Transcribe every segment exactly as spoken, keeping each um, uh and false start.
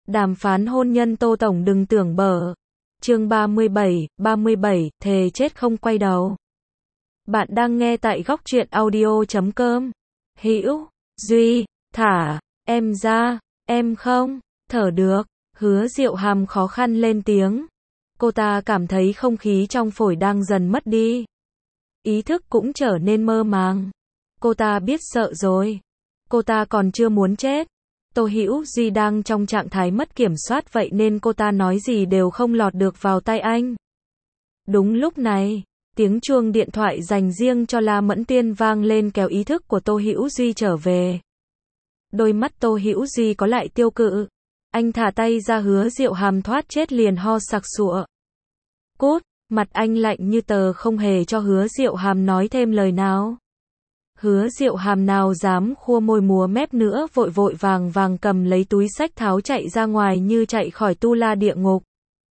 Đàm phán hôn nhân Tô Tổng đừng tưởng bở. Chương ba mươi bảy, ba mươi bảy, thề chết không quay đầu. Bạn đang nghe tại góc truyện audio chấm com. Hữu, Duy, thả, em ra, em không, thở được. Hứa Diệu Hàm khó khăn lên tiếng. Cô ta cảm thấy không khí trong phổi đang dần mất đi. Ý thức cũng trở nên mơ màng. Cô ta biết sợ rồi. Cô ta còn chưa muốn chết. Tô Hữu Duy đang trong trạng thái mất kiểm soát vậy nên cô ta nói gì đều không lọt được vào tai anh. Đúng lúc này, tiếng chuông điện thoại dành riêng cho La Mẫn Tuyên vang lên kéo ý thức của Tô Hữu Duy trở về. Đôi mắt Tô Hữu Duy có lại tiêu cự. Anh thả tay ra. Hứa Diệu Hàm thoát chết liền ho sặc sụa. Cút, mặt anh lạnh như tờ không hề cho Hứa Diệu Hàm nói thêm lời nào. Hứa Diệu Hàm nào dám khua môi múa mép nữa, vội vội vàng vàng cầm lấy túi xách tháo chạy ra ngoài như chạy khỏi tu la địa ngục.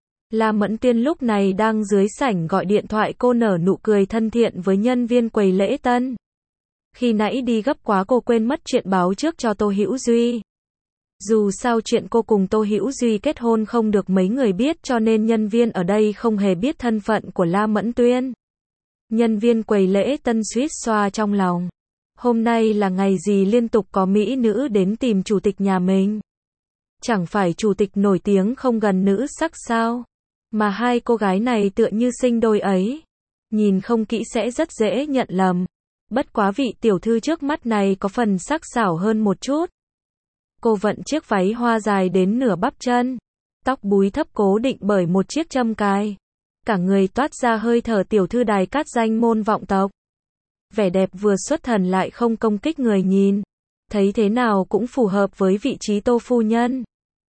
La Mẫn Tuyên lúc này đang dưới sảnh gọi điện thoại, cô nở nụ cười thân thiện với nhân viên quầy lễ tân. Khi nãy đi gấp quá cô quên mất chuyện báo trước cho Tô Hữu Duy. Dù sao chuyện cô cùng Tô Hữu Duy kết hôn không được mấy người biết cho nên nhân viên ở đây không hề biết thân phận của La Mẫn Tuyên. Nhân viên quầy lễ tân suýt xoa trong lòng. Hôm nay là ngày gì liên tục có mỹ nữ đến tìm chủ tịch nhà mình. Chẳng phải chủ tịch nổi tiếng không gần nữ sắc sao? Mà hai cô gái này tựa như sinh đôi ấy. Nhìn không kỹ sẽ rất dễ nhận lầm. Bất quá vị tiểu thư trước mắt này có phần sắc sảo hơn một chút. Cô vận chiếc váy hoa dài đến nửa bắp chân. Tóc búi thấp cố định bởi một chiếc châm cài. Cả người toát ra hơi thở tiểu thư đài cát danh môn vọng tộc. Vẻ đẹp vừa xuất thần lại không công kích người nhìn. Thấy thế nào cũng phù hợp với vị trí Tô phu nhân.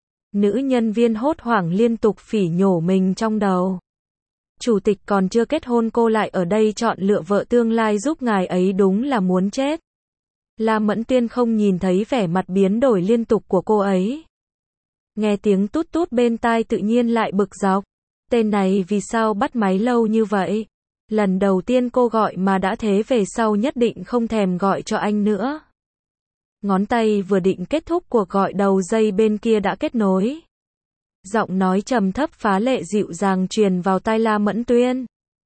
Nữ nhân viên hốt hoảng liên tục phỉ nhổ mình trong đầu. Chủ tịch còn chưa kết hôn cô lại ở đây chọn lựa vợ tương lai giúp ngài ấy, đúng là muốn chết. La Mẫn Tuyên không nhìn thấy vẻ mặt biến đổi liên tục của cô ấy. Nghe tiếng tút tút bên tai tự nhiên lại bực dọc. Tên này vì sao bắt máy lâu như vậy? Lần đầu tiên cô gọi mà đã thế, về sau nhất định không thèm gọi cho anh nữa. Ngón tay vừa định kết thúc cuộc gọi, đầu dây bên kia đã kết nối. Giọng nói trầm thấp phá lệ dịu dàng truyền vào tai La Mẫn Tuyên.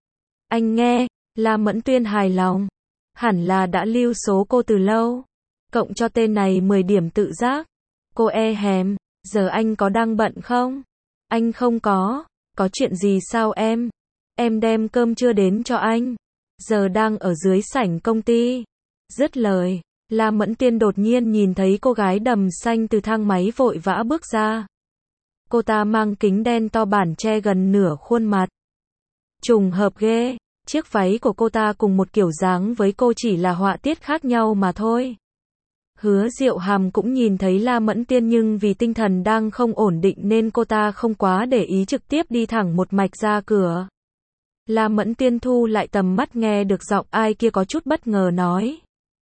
Anh nghe. La Mẫn Tuyên hài lòng. Hẳn là đã lưu số cô từ lâu. Cộng cho tên này mười điểm tự giác. Cô e hèm. Giờ anh có đang bận không? Anh không có. Có chuyện gì sao em? Em đem cơm trưa đến cho anh. Giờ đang ở dưới sảnh công ty. Dứt lời, La Mẫn Tuyên đột nhiên nhìn thấy cô gái đầm xanh từ thang máy vội vã bước ra. Cô ta mang kính đen to bản che gần nửa khuôn mặt. Trùng hợp ghê, chiếc váy của cô ta cùng một kiểu dáng với cô, chỉ là họa tiết khác nhau mà thôi. Hứa Diệu Hàm cũng nhìn thấy La Mẫn Tuyên nhưng vì tinh thần đang không ổn định nên cô ta không quá để ý, trực tiếp đi thẳng một mạch ra cửa. La Mẫn Tuyên thu lại tầm mắt, nghe được giọng ai kia có chút bất ngờ nói.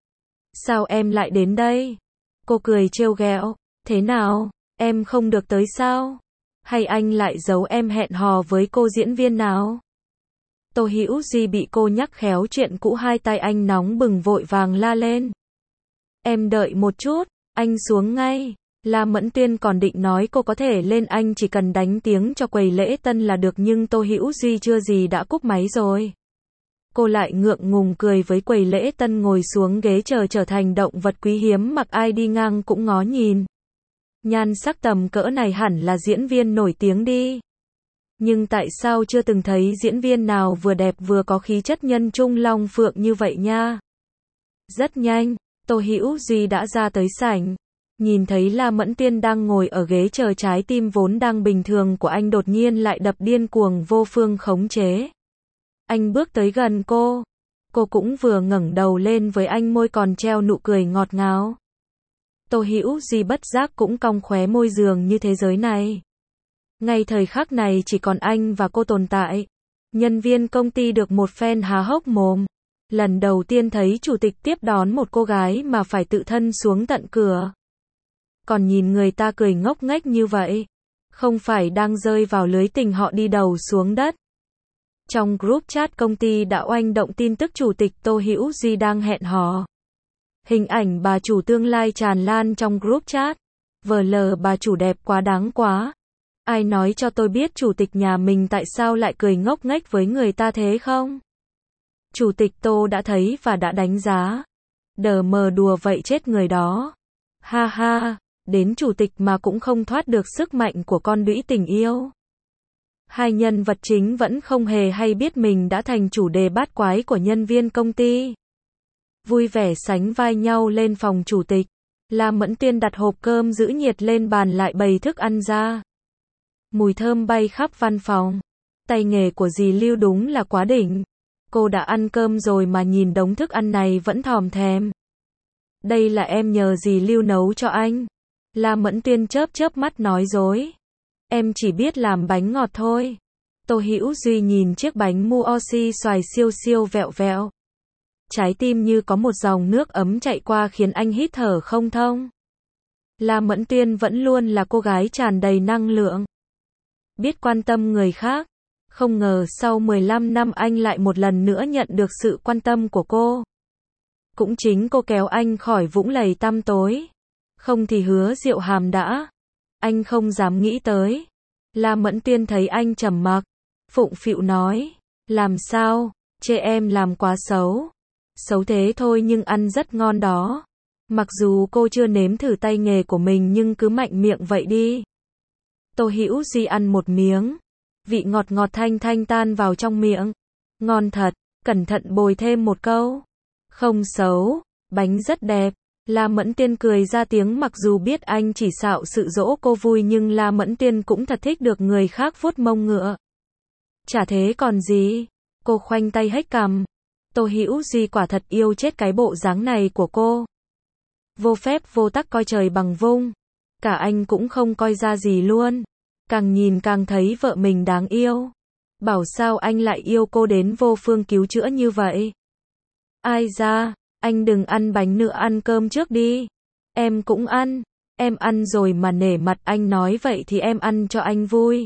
Sao em lại đến đây? Cô cười trêu ghẹo. Thế nào, em không được tới sao? Hay anh lại giấu em hẹn hò với cô diễn viên nào? Tô Hữu Duy bị cô nhắc khéo chuyện cũ, hai tay anh nóng bừng vội vàng la lên. Em đợi một chút, anh xuống ngay. La Mẫn Tuyên còn định nói cô có thể lên, anh chỉ cần đánh tiếng cho quầy lễ tân là được, nhưng Tô Hữu Duy chưa gì đã cúp máy rồi. Cô lại ngượng ngùng cười với quầy lễ tân, ngồi xuống ghế chờ, trở thành động vật quý hiếm mặc ai đi ngang cũng ngó nhìn. Nhan sắc tầm cỡ này hẳn là diễn viên nổi tiếng đi. Nhưng tại sao chưa từng thấy diễn viên nào vừa đẹp vừa có khí chất nhân trung long phượng như vậy nha. Rất nhanh, Tô Hữu Duy đã ra tới sảnh. Nhìn thấy La Mẫn Tuyên đang ngồi ở ghế chờ, trái tim vốn đang bình thường của anh đột nhiên lại đập điên cuồng, vô phương khống chế. Anh bước tới gần cô. Cô cũng vừa ngẩng đầu lên với anh, môi còn treo nụ cười ngọt ngào. Tô Hữu Duy bất giác cũng cong khóe môi, dường như thế giới này. Ngay thời khắc này chỉ còn anh và cô tồn tại. Nhân viên công ty được một phen há hốc mồm. Lần đầu tiên thấy chủ tịch tiếp đón một cô gái mà phải tự thân xuống tận cửa. Còn nhìn người ta cười ngốc nghếch như vậy. Không phải đang rơi vào lưới tình họ đi đầu xuống đất. Trong group chat công ty đã oanh động tin tức chủ tịch Tô Hữu Duy đang hẹn hò. Hình ảnh bà chủ tương lai tràn lan trong group chat. Vờ lờ bà chủ đẹp quá đáng quá. Ai nói cho tôi biết chủ tịch nhà mình tại sao lại cười ngốc nghếch với người ta thế không? Chủ tịch Tô đã thấy và đã đánh giá. Đờ mờ đùa vậy chết người đó. Ha ha, đến chủ tịch mà cũng không thoát được sức mạnh của con đũy tình yêu. Hai nhân vật chính vẫn không hề hay biết mình đã thành chủ đề bát quái của nhân viên công ty. Vui vẻ sánh vai nhau lên phòng chủ tịch. La Mẫn Tuyên đặt hộp cơm giữ nhiệt lên bàn lại bày thức ăn ra. Mùi thơm bay khắp văn phòng. Tay nghề của dì Lưu đúng là quá đỉnh. Cô đã ăn cơm rồi mà nhìn đống thức ăn này vẫn thòm thèm. Đây là em nhờ dì Lưu nấu cho anh. La Mẫn Tuyên chớp chớp mắt nói dối. Em chỉ biết làm bánh ngọt thôi. Tô Hữu Duy nhìn chiếc bánh muoxi xoài siêu siêu vẹo vẹo. Trái tim như có một dòng nước ấm chạy qua khiến anh hít thở không thông. La Mẫn Tuyên vẫn luôn là cô gái tràn đầy năng lượng. Biết quan tâm người khác. Không ngờ sau mười lăm năm anh lại một lần nữa nhận được sự quan tâm của cô. Cũng chính cô kéo anh khỏi vũng lầy tăm tối. Không thì Hứa Diệu Hàm đã. Anh không dám nghĩ tới. La Mẫn Tuyên thấy anh trầm mặc. Phụng phịu nói. Làm sao, chê em làm quá xấu. Xấu thế thôi nhưng ăn rất ngon đó. Mặc dù cô chưa nếm thử tay nghề của mình nhưng cứ mạnh miệng vậy đi. Tô Hữu Duy ăn một miếng. Vị ngọt ngọt thanh thanh tan vào trong miệng. Ngon thật, cẩn thận bồi thêm một câu. Không xấu, bánh rất đẹp. La Mẫn Tuyên cười ra tiếng mặc dù biết anh chỉ xạo sự dỗ cô vui nhưng La Mẫn Tuyên cũng thật thích được người khác vuốt mông ngựa. Chả thế còn gì. Cô khoanh tay hếch cằm. Tô Hữu Duy quả thật yêu chết cái bộ dáng này của cô. Vô phép vô tắc coi trời bằng vung. Cả anh cũng không coi ra gì luôn. Càng nhìn càng thấy vợ mình đáng yêu. Bảo sao anh lại yêu cô đến vô phương cứu chữa như vậy. Ai ra, anh đừng ăn bánh nữa ăn cơm trước đi. Em cũng ăn. Em ăn rồi mà nể mặt anh nói vậy thì em ăn cho anh vui.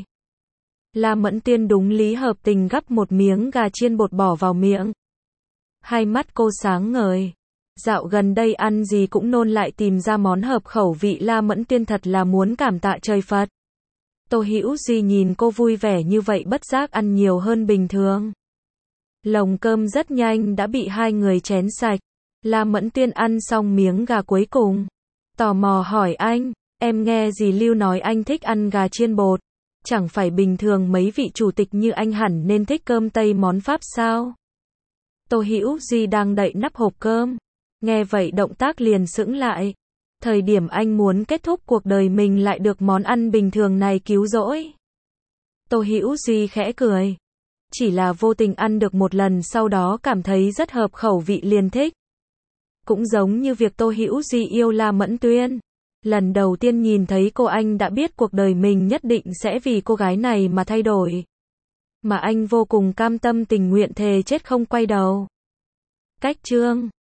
La Mẫn Tuyên đúng lý hợp tình gắp một miếng gà chiên bột bỏ vào miệng. Hai mắt cô sáng ngời. Dạo gần đây ăn gì cũng nôn lại tìm ra món hợp khẩu vị La Mẫn Tuyên thật là muốn cảm tạ trời Phật. Tô Hữu Duy nhìn cô vui vẻ như vậy bất giác ăn nhiều hơn bình thường. Lồng cơm rất nhanh đã bị hai người chén sạch. La Mẫn Tuyên ăn xong miếng gà cuối cùng. Tò mò hỏi anh, em nghe dì Lưu nói anh thích ăn gà chiên bột. Chẳng phải bình thường mấy vị chủ tịch như anh hẳn nên thích cơm Tây món Pháp sao? Tô Hữu Duy đang đậy nắp hộp cơm. Nghe vậy động tác liền sững lại. Thời điểm anh muốn kết thúc cuộc đời mình lại được món ăn bình thường này cứu rỗi. Tô Hữu Duy khẽ cười. Chỉ là vô tình ăn được một lần sau đó cảm thấy rất hợp khẩu vị liền thích. Cũng giống như việc Tô Hữu Duy yêu La Mẫn Tuyên. Lần đầu tiên nhìn thấy cô anh đã biết cuộc đời mình nhất định sẽ vì cô gái này mà thay đổi. Mà anh vô cùng cam tâm tình nguyện thề chết không quay đầu. Cách chương